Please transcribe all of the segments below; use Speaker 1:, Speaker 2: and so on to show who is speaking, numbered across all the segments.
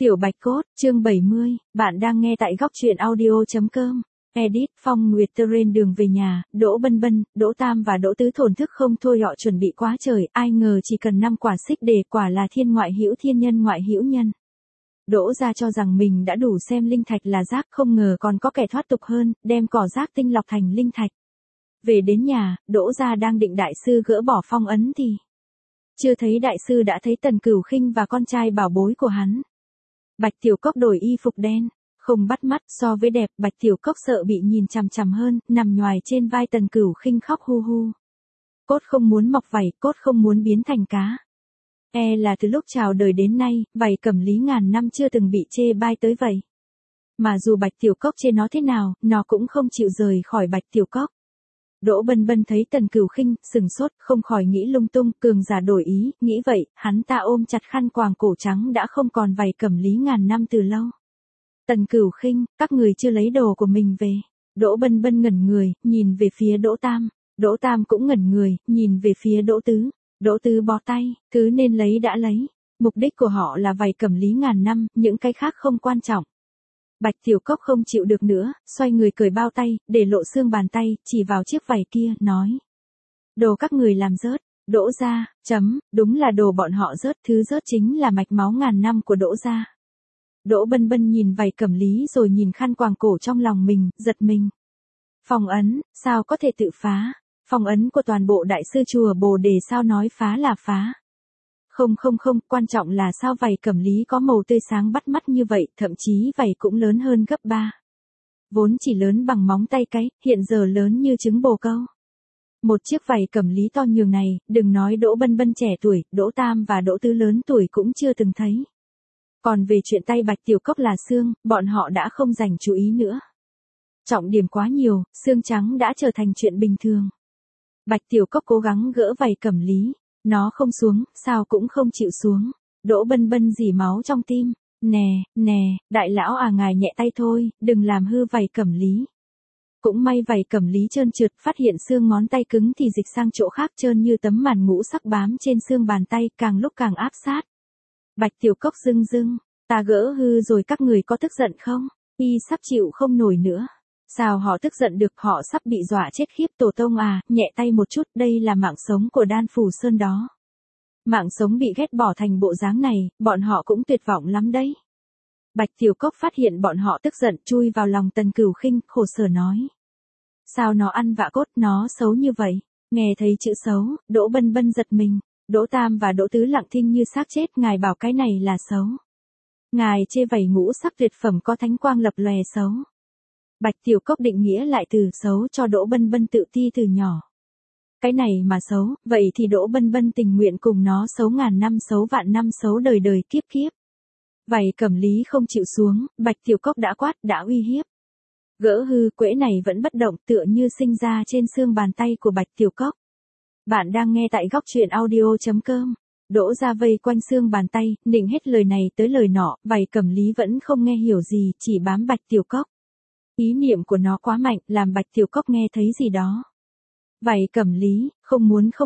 Speaker 1: Tiểu Bạch Cốt, chương 70, bạn đang nghe tại góc truyện audio.com. Edit, Phong Nguyệt Terrain đường về nhà, Đỗ Bân Bân, Đỗ Tam và Đỗ Tứ thổn thức không thôi họ chuẩn bị quá trời, ai ngờ chỉ cần 5 quả xích để quả là thiên ngoại hữu thiên nhân ngoại hữu nhân. Đỗ gia cho rằng mình đã đủ xem linh thạch là rác, không ngờ còn có kẻ thoát tục hơn, đem cỏ rác tinh lọc thành linh thạch. Về đến nhà, Đỗ gia đang định đại sư gỡ bỏ phong ấn thì chưa thấy đại sư đã thấy Tần Cửu Khinh và con trai bảo bối của hắn. Bạch Tiểu Cốc đổi y phục đen, không bắt mắt, so với đẹp, Bạch Tiểu Cốc sợ bị nhìn chằm chằm hơn, nằm nhoài trên vai Tần Cửu Khinh khóc hu hu. Cốt không muốn mọc vảy, cốt không muốn biến thành cá. Là từ lúc chào đời đến nay, vảy Cẩm Lý ngàn năm chưa từng bị chê bai tới vậy. Mà dù Bạch Tiểu Cốc chê nó thế nào, nó cũng không chịu rời khỏi Bạch Tiểu Cốc. Đỗ Bân Bân thấy Tần Cửu Khinh, sừng sốt, không khỏi nghĩ lung tung, cường giả đổi ý, nghĩ vậy, hắn ta ôm chặt khăn quàng cổ trắng đã không còn vảy Cẩm Lý ngàn năm từ lâu. Tần Cửu Khinh, các người chưa lấy đồ của mình về. Đỗ Bân Bân ngẩn người, nhìn về phía Đỗ Tam. Đỗ Tam cũng ngẩn người, nhìn về phía Đỗ Tứ. Đỗ Tứ bó tay, thứ nên lấy đã lấy. Mục đích của họ là vảy Cẩm Lý ngàn năm, những cái khác không quan trọng. Bạch Tiểu Cốc không chịu được nữa, xoay người cởi bao tay, để lộ xương bàn tay, chỉ vào chiếc vảy kia, nói. Đồ các người làm rớt, Đỗ gia, đúng là đồ bọn họ rớt, thứ rớt chính là mạch máu ngàn năm của Đỗ gia. Đỗ Bân Bân nhìn vảy Cẩm Lý rồi nhìn khăn quàng cổ trong lòng mình, giật mình. Phong ấn, sao có thể tự phá? Phong ấn của toàn bộ đại sư chùa Bồ Đề sao nói phá là phá? Không, quan trọng là sao vảy Cẩm Lý có màu tươi sáng bắt mắt như vậy, thậm chí vảy cũng lớn hơn gấp 3. Vốn chỉ lớn bằng móng tay cái, hiện giờ lớn như trứng bồ câu. Một chiếc vảy Cẩm Lý to nhường này, đừng nói Đỗ Bân Bân trẻ tuổi, Đỗ Tam và Đỗ Tứ lớn tuổi cũng chưa từng thấy. Còn về chuyện tay Bạch Tiểu Cốc là xương, bọn họ đã không dành chú ý nữa. Trọng điểm quá nhiều, xương trắng đã trở thành chuyện bình thường. Bạch Tiểu Cốc cố gắng gỡ vảy Cẩm Lý. Nó không xuống, sao cũng không chịu xuống. Đỗ Bân Bân rỉ máu trong tim. Nè, đại lão à, ngài nhẹ tay thôi, đừng làm hư vảy Cẩm Lý. Cũng may vảy Cẩm Lý trơn trượt, phát hiện xương ngón tay cứng thì dịch sang chỗ khác, trơn như tấm màn ngũ sắc bám trên xương bàn tay, càng lúc càng áp sát. Bạch Tiểu Cốc dưng, ta gỡ hư rồi các người có tức giận không? Y sắp chịu không nổi nữa. Sao họ tức giận được, họ sắp bị dọa chết khiếp. Tổ tông à, nhẹ tay một chút, đây là mạng sống của Đan Phủ Sơn đó. Mạng sống bị ghét bỏ thành bộ dáng này, bọn họ cũng tuyệt vọng lắm đấy. Bạch Tiểu Cốc phát hiện bọn họ tức giận, chui vào lòng Tần Cửu Khinh, khổ sở nói. Sao nó ăn vạ cốt, nó xấu như vậy? Nghe thấy chữ xấu, Đỗ Bân Bân giật mình. Đỗ Tam và Đỗ Tứ lặng thinh như xác chết, ngài bảo cái này là xấu. Ngài chê vảy ngũ sắc tuyệt phẩm có thánh quang lập lòe xấu. Bạch Tiểu Cốc định nghĩa lại từ xấu cho Đỗ Bân Bân tự ti từ nhỏ. Cái này mà xấu, vậy thì Đỗ Bân Bân tình nguyện cùng nó xấu ngàn năm, xấu vạn năm, xấu đời đời kiếp kiếp. Vảy Cẩm Lý không chịu xuống, Bạch Tiểu Cốc đã quát, đã uy hiếp. Gỡ hư, quễ này vẫn bất động, tựa như sinh ra trên xương bàn tay của Bạch Tiểu Cốc. Bạn đang nghe tại góc truyện audio.com. Đỗ ra vây quanh xương bàn tay, nịnh hết lời này tới lời nọ, vảy Cẩm Lý vẫn không nghe hiểu gì, chỉ bám Bạch Tiểu Cốc. Ý niệm của nó quá mạnh, làm Bạch Tiểu Cốc nghe thấy gì đó. Vảy Cẩm Lý, không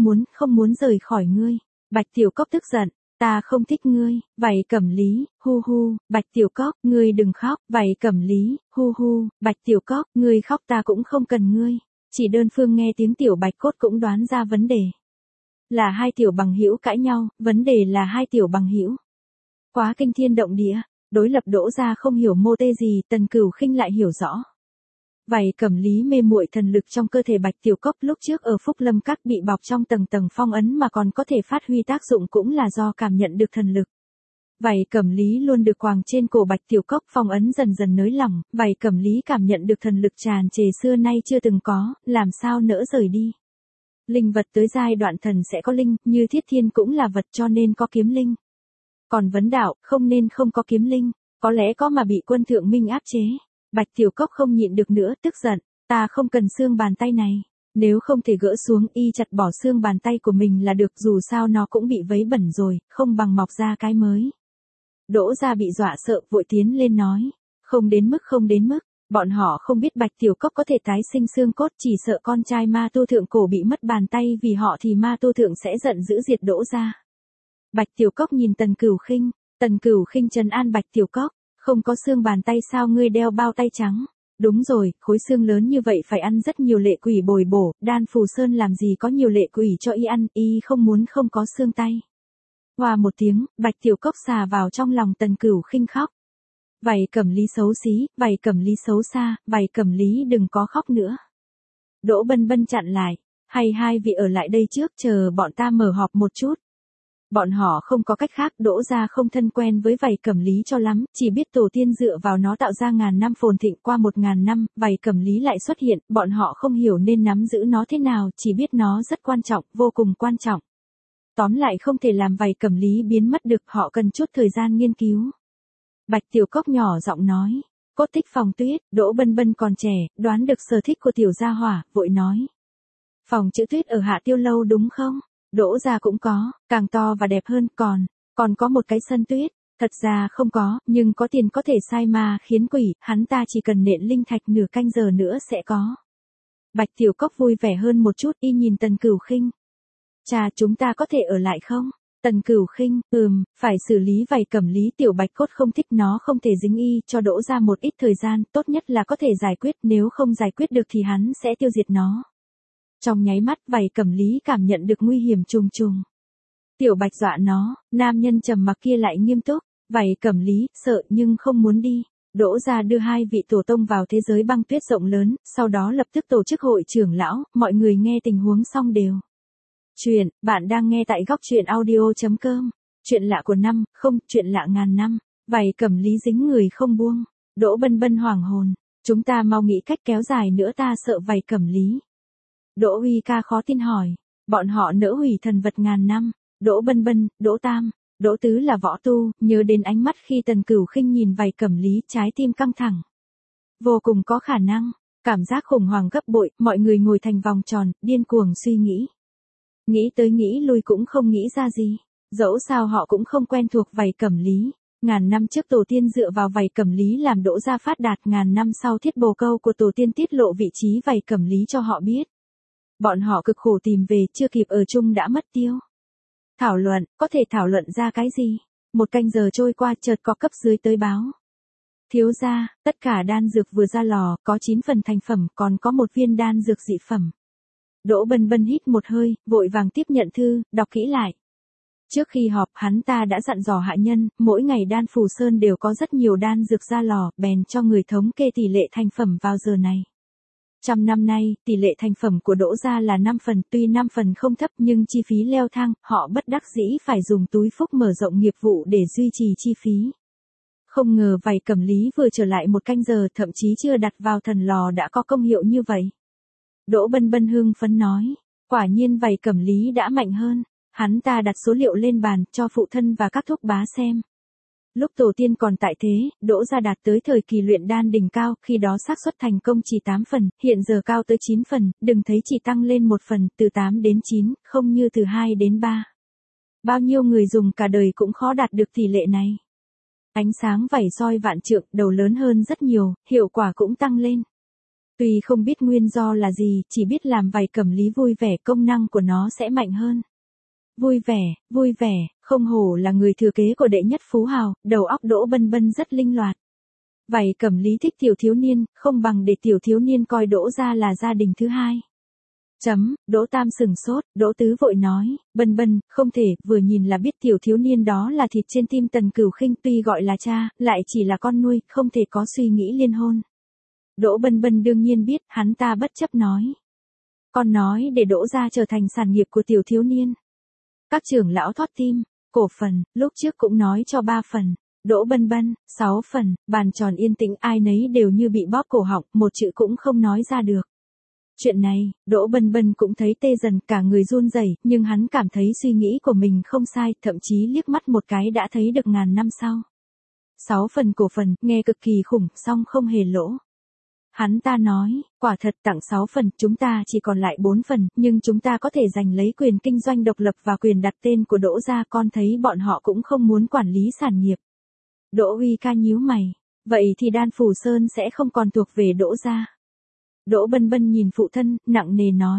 Speaker 1: muốn rời khỏi ngươi. Bạch Tiểu Cốc tức giận, ta không thích ngươi. Vảy Cẩm Lý, hu hu. Bạch Tiểu Cốc, ngươi đừng khóc. Vảy Cẩm Lý, hu hu. Bạch Tiểu Cốc, ngươi khóc ta cũng không cần ngươi. Chỉ đơn phương nghe tiếng Tiểu Bạch Cốt cũng đoán ra vấn đề. Là hai tiểu bằng hữu cãi nhau, vấn đề là hai tiểu bằng hữu. Quá kinh thiên động địa. Đối lập Đỗ gia không hiểu mô tê gì, Tần Cửu Khinh lại hiểu rõ. Vảy Cẩm Lý mê muội thần lực trong cơ thể Bạch Tiểu Cốc lúc trước ở Phúc Lâm Các bị bọc trong tầng phong ấn mà còn có thể phát huy tác dụng cũng là do cảm nhận được thần lực. Vảy Cẩm Lý luôn được quàng trên cổ Bạch Tiểu Cốc, phong ấn dần dần nới lỏng, Vảy Cẩm Lý cảm nhận được thần lực tràn trề xưa nay chưa từng có, làm sao nỡ rời đi. Linh vật tới giai đoạn thần sẽ có linh, như Thiết Thiên cũng là vật cho nên có kiếm linh. Còn vấn đạo, không nên không có kiếm linh, có lẽ có mà bị Quân Thượng Minh áp chế. Bạch Tiểu Cốc không nhịn được nữa, tức giận, ta không cần xương bàn tay này, nếu không thể gỡ xuống, y chặt bỏ xương bàn tay của mình là được, dù sao nó cũng bị vấy bẩn rồi, không bằng mọc ra cái mới. Đỗ gia bị dọa sợ, vội tiến lên nói, không đến mức, bọn họ không biết Bạch Tiểu Cốc có thể tái sinh xương cốt, chỉ sợ con trai Ma Tu Thượng cổ bị mất bàn tay vì họ thì Ma Tu Thượng sẽ giận dữ diệt Đỗ gia. Bạch Tiểu Cốc nhìn Tần Cửu Khinh, Tần Cửu Khinh trấn an Bạch Tiểu Cốc, không có xương bàn tay sao ngươi đeo bao tay trắng. Đúng rồi, khối xương lớn như vậy phải ăn rất nhiều lệ quỷ bồi bổ, Đan Phù Sơn làm gì có nhiều lệ quỷ cho y ăn, y không muốn không có xương tay. Hoa một tiếng, Bạch Tiểu Cốc xà vào trong lòng Tần Cửu Khinh khóc. Vậy Cẩm Lý xấu xí, vậy Cẩm Lý xấu xa, vậy Cẩm Lý đừng có khóc nữa. Đỗ Bân Bân chặn lại, hay hai vị ở lại đây trước chờ bọn ta mở họp một chút. Bọn họ không có cách khác, Đỗ gia không thân quen với vảy Cẩm Lý cho lắm, chỉ biết tổ tiên dựa vào nó tạo ra ngàn năm phồn thịnh, qua 1000 năm, vảy Cẩm Lý lại xuất hiện, bọn họ không hiểu nên nắm giữ nó thế nào, chỉ biết nó rất quan trọng, vô cùng quan trọng. Tóm lại không thể làm vảy Cẩm Lý biến mất được, họ cần chút thời gian nghiên cứu. Bạch Tiểu Cốc nhỏ giọng nói, cốt tích Phòng Tuyết, Đỗ Bân Bân còn trẻ, đoán được sở thích của tiểu gia hỏa, vội nói. Phòng chữ tuyết ở Hạ Tiêu Lâu đúng không? Đỗ gia cũng có, càng to và đẹp hơn, còn có một cái sân tuyết, thật ra không có, nhưng có tiền có thể sai ma khiến quỷ, hắn ta chỉ cần nện linh thạch nửa canh giờ nữa sẽ có. Bạch Tiểu Cốc vui vẻ hơn một chút, y nhìn Tần Cửu Khinh. Cha chúng ta có thể ở lại không? Tần Cửu Khinh, phải xử lý vảy Cẩm Lý, Tiểu Bạch Cốt không thích nó, không thể dính y, cho Đỗ gia một ít thời gian, tốt nhất là có thể giải quyết, nếu không giải quyết được thì hắn sẽ tiêu diệt nó. Trong nháy mắt vảy Cẩm Lý cảm nhận được nguy hiểm trùng trùng. Tiểu Bạch dọa nó, nam nhân trầm mặc kia lại nghiêm túc, vảy Cẩm Lý, sợ nhưng không muốn đi. Đỗ gia đưa hai vị tổ tông vào thế giới băng tuyết rộng lớn, sau đó lập tức tổ chức hội trưởng lão, mọi người nghe tình huống xong đều. Bạn đang nghe tại góc truyện audio.com. Chuyện lạ của năm, không, chuyện lạ ngàn năm. Vảy Cẩm Lý dính người không buông. Đỗ Bân Bân hoảng hồn. Chúng ta mau nghĩ cách kéo dài nữa, ta sợ vảy Cẩm Lý. Đỗ Uy Ca khó tin hỏi. Bọn họ nỡ hủy thần vật ngàn năm. Đỗ Bân Bân, Đỗ Tam, Đỗ Tứ là võ tu, nhớ đến ánh mắt khi Tần Cửu Khinh nhìn vảy Cẩm Lý, trái tim căng thẳng. Vô cùng có khả năng. Cảm giác khủng hoảng gấp bội, mọi người ngồi thành vòng tròn, điên cuồng suy nghĩ. Nghĩ tới nghĩ lui cũng không nghĩ ra gì. Dẫu sao họ cũng không quen thuộc vảy Cẩm Lý. Ngàn năm trước tổ tiên dựa vào vảy Cẩm Lý làm Đỗ gia phát đạt, ngàn năm sau thiết bồ câu của tổ tiên tiết lộ vị trí vảy Cẩm Lý cho họ biết. Bọn họ cực khổ tìm về, chưa kịp ở chung đã mất tiêu. Thảo luận, có thể thảo luận ra cái gì? Một canh giờ trôi qua, chợt có cấp dưới tới báo. Thiếu gia, tất cả đan dược vừa ra lò, có 9 phần thành phẩm, còn có một viên đan dược dị phẩm. Đỗ Bân Bân hít một hơi, vội vàng tiếp nhận thư, đọc kỹ lại. Trước khi họp, hắn ta đã dặn dò hạ nhân, mỗi ngày Đan Phù Sơn đều có rất nhiều đan dược ra lò, bèn cho người thống kê tỷ lệ thành phẩm vào giờ này. 100 năm nay, tỷ lệ thành phẩm của Đỗ gia là 5 phần, tuy 5 phần không thấp nhưng chi phí leo thang, họ bất đắc dĩ phải dùng túi phúc mở rộng nghiệp vụ để duy trì chi phí. Không ngờ vảy Cẩm Lý vừa trở lại một canh giờ, thậm chí chưa đặt vào thần lò đã có công hiệu như vậy. Đỗ Bân Bân hưng phấn nói, quả nhiên vảy Cẩm Lý đã mạnh hơn. Hắn ta đặt số liệu lên bàn, cho phụ thân và các thúc bá xem. Lúc tổ tiên còn tại thế, Đỗ gia đạt tới thời kỳ luyện đan đỉnh cao, khi đó xác suất thành công chỉ 8 phần, hiện giờ cao tới 9 phần, đừng thấy chỉ tăng lên 1 phần, từ 8 đến 9, không như từ 2 đến 3. Bao nhiêu người dùng cả đời cũng khó đạt được tỷ lệ này. Ánh sáng vảy soi vạn trượng, đầu lớn hơn rất nhiều, hiệu quả cũng tăng lên. Tuy không biết nguyên do là gì, chỉ biết làm vảy Cẩm Lý vui vẻ, công năng của nó sẽ mạnh hơn. Vui vẻ, không hổ là người thừa kế của đệ nhất phú hào, đầu óc Đỗ Bân Bân rất linh loạt. Vảy Cẩm Lý thích tiểu thiếu niên, không bằng để tiểu thiếu niên coi Đỗ gia là gia đình thứ hai. Đỗ Tam sừng sốt, Đỗ Tứ vội nói, Bân Bân, không thể, vừa nhìn là biết tiểu thiếu niên đó là thịt trên tim Tần Cửu Khinh, tuy gọi là cha, lại chỉ là con nuôi, không thể có suy nghĩ liên hôn. Đỗ Bân Bân đương nhiên biết, hắn ta bất chấp nói. Con nói để Đỗ gia trở thành sản nghiệp của tiểu thiếu niên. Các trưởng lão thót tim, cổ phần, lúc trước cũng nói cho 3 phần, Đỗ Bân Bân, 6 phần, bàn tròn yên tĩnh, ai nấy đều như bị bóp cổ họng, một chữ cũng không nói ra được. Chuyện này, Đỗ Bân Bân cũng thấy tê dần, cả người run rẩy, nhưng hắn cảm thấy suy nghĩ của mình không sai, thậm chí liếc mắt một cái đã thấy được ngàn năm sau. 6 phần cổ phần, nghe cực kỳ khủng, song không hề lỗ. Hắn ta nói, quả thật tặng 6 phần, chúng ta chỉ còn lại 4 phần, nhưng chúng ta có thể giành lấy quyền kinh doanh độc lập và quyền đặt tên của Đỗ gia, con thấy bọn họ cũng không muốn quản lý sản nghiệp. Đỗ Uy Ca nhíu mày, vậy thì Đan Phù Sơn sẽ không còn thuộc về Đỗ gia. Đỗ Bân Bân nhìn phụ thân, nặng nề nói,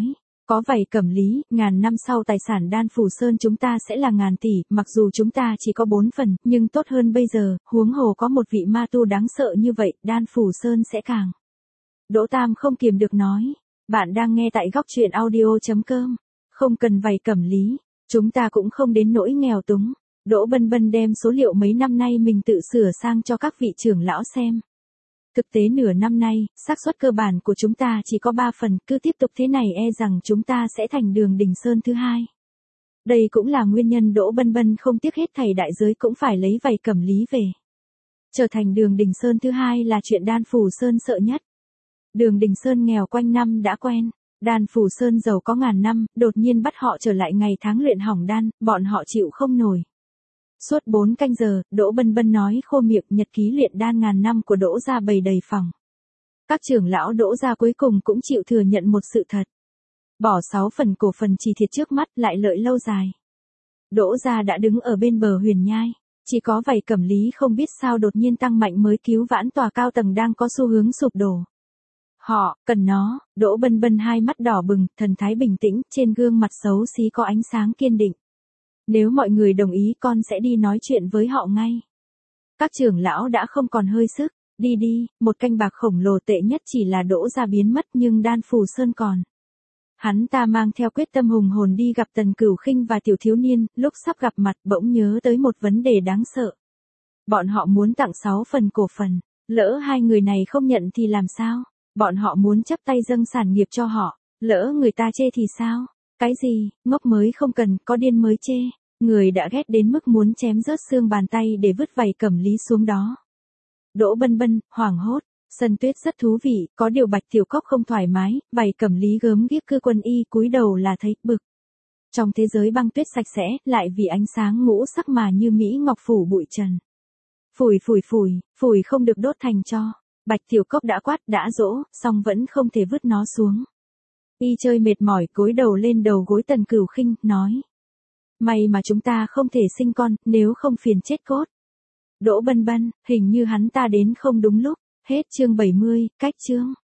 Speaker 1: Có vảy Cẩm Lý, ngàn năm sau tài sản Đan Phủ Sơn chúng ta sẽ là ngàn tỷ, mặc dù chúng ta chỉ có 4 phần, nhưng tốt hơn bây giờ, huống hồ có một vị ma tu đáng sợ như vậy, Đan Phủ Sơn sẽ càng. Đỗ Tam không kiềm được nói, bạn đang nghe tại góc truyện audio.com, không cần vảy Cẩm Lý, chúng ta cũng không đến nỗi nghèo túng. Đỗ Bân Bân đem số liệu mấy năm nay mình tự sửa sang cho các vị trưởng lão xem. Thực tế nửa năm nay, xác suất cơ bản của chúng ta chỉ có 3 phần, cứ tiếp tục thế này e rằng chúng ta sẽ thành Đường Đình Sơn thứ hai. Đây cũng là nguyên nhân Đỗ Bân Bân không tiếc hết thảy đại giới cũng phải lấy vảy Cẩm Lý về. Trở thành Đường Đình Sơn thứ hai là chuyện Đan Phủ Sơn sợ nhất. Đường Đình Sơn nghèo quanh năm đã quen, Đan Phủ Sơn giàu có ngàn năm, đột nhiên bắt họ trở lại ngày tháng luyện hỏng đan, bọn họ chịu không nổi. Suốt 4 canh giờ, Đỗ Bân Bân nói khô miệng nhật ký luyện đan ngàn năm của Đỗ gia bày đầy phòng. Các trưởng lão Đỗ gia cuối cùng cũng chịu thừa nhận một sự thật. Bỏ 6 phần cổ phần chỉ thiệt trước mắt lại lợi lâu dài. Đỗ gia đã đứng ở bên bờ huyền nhai, chỉ có vảy Cẩm Lý không biết sao đột nhiên tăng mạnh mới cứu vãn tòa cao tầng đang có xu hướng sụp đổ. Họ, cần nó, Đỗ Bân Bân hai mắt đỏ bừng, thần thái bình tĩnh, trên gương mặt xấu xí có ánh sáng kiên định. Nếu mọi người đồng ý con sẽ đi nói chuyện với họ ngay. Các trưởng lão đã không còn hơi sức, đi đi, một canh bạc khổng lồ tệ nhất chỉ là Đỗ gia biến mất nhưng Đan Phủ Sơn còn. Hắn ta mang theo quyết tâm hùng hồn đi gặp Tần Cửu Khinh và Tiểu Thiếu Niên, lúc sắp gặp mặt bỗng nhớ tới một vấn đề đáng sợ. Bọn họ muốn tặng 6 phần cổ phần, lỡ hai người này không nhận thì làm sao? Bọn họ muốn chấp tay dâng sản nghiệp cho họ, lỡ người ta chê thì sao? Cái gì, ngốc mới không cần, có điên mới chê. Người đã ghét đến mức muốn chém rớt xương bàn tay để vứt vảy Cẩm Lý xuống đó. Đỗ Bân Bân, hoảng hốt, sân tuyết rất thú vị, có điều Bạch Tiểu Cốc không thoải mái, vảy Cẩm Lý gớm ghiếc cư quân y cúi đầu là thấy bực. Trong thế giới băng tuyết sạch sẽ, lại vì ánh sáng ngũ sắc mà như Mỹ Ngọc phủ bụi trần. Phủi không được đốt thành tro. Bạch Tiểu Cốc đã quát đã dỗ, song vẫn không thể vứt nó xuống. Y chơi mệt mỏi cúi đầu lên đầu gối Tần Cửu Khinh, nói. May mà chúng ta không thể sinh con, nếu không phiền chết cốt. Đỗ Bân Bân, hình như hắn ta đến không đúng lúc. Hết chương 70, cách chương.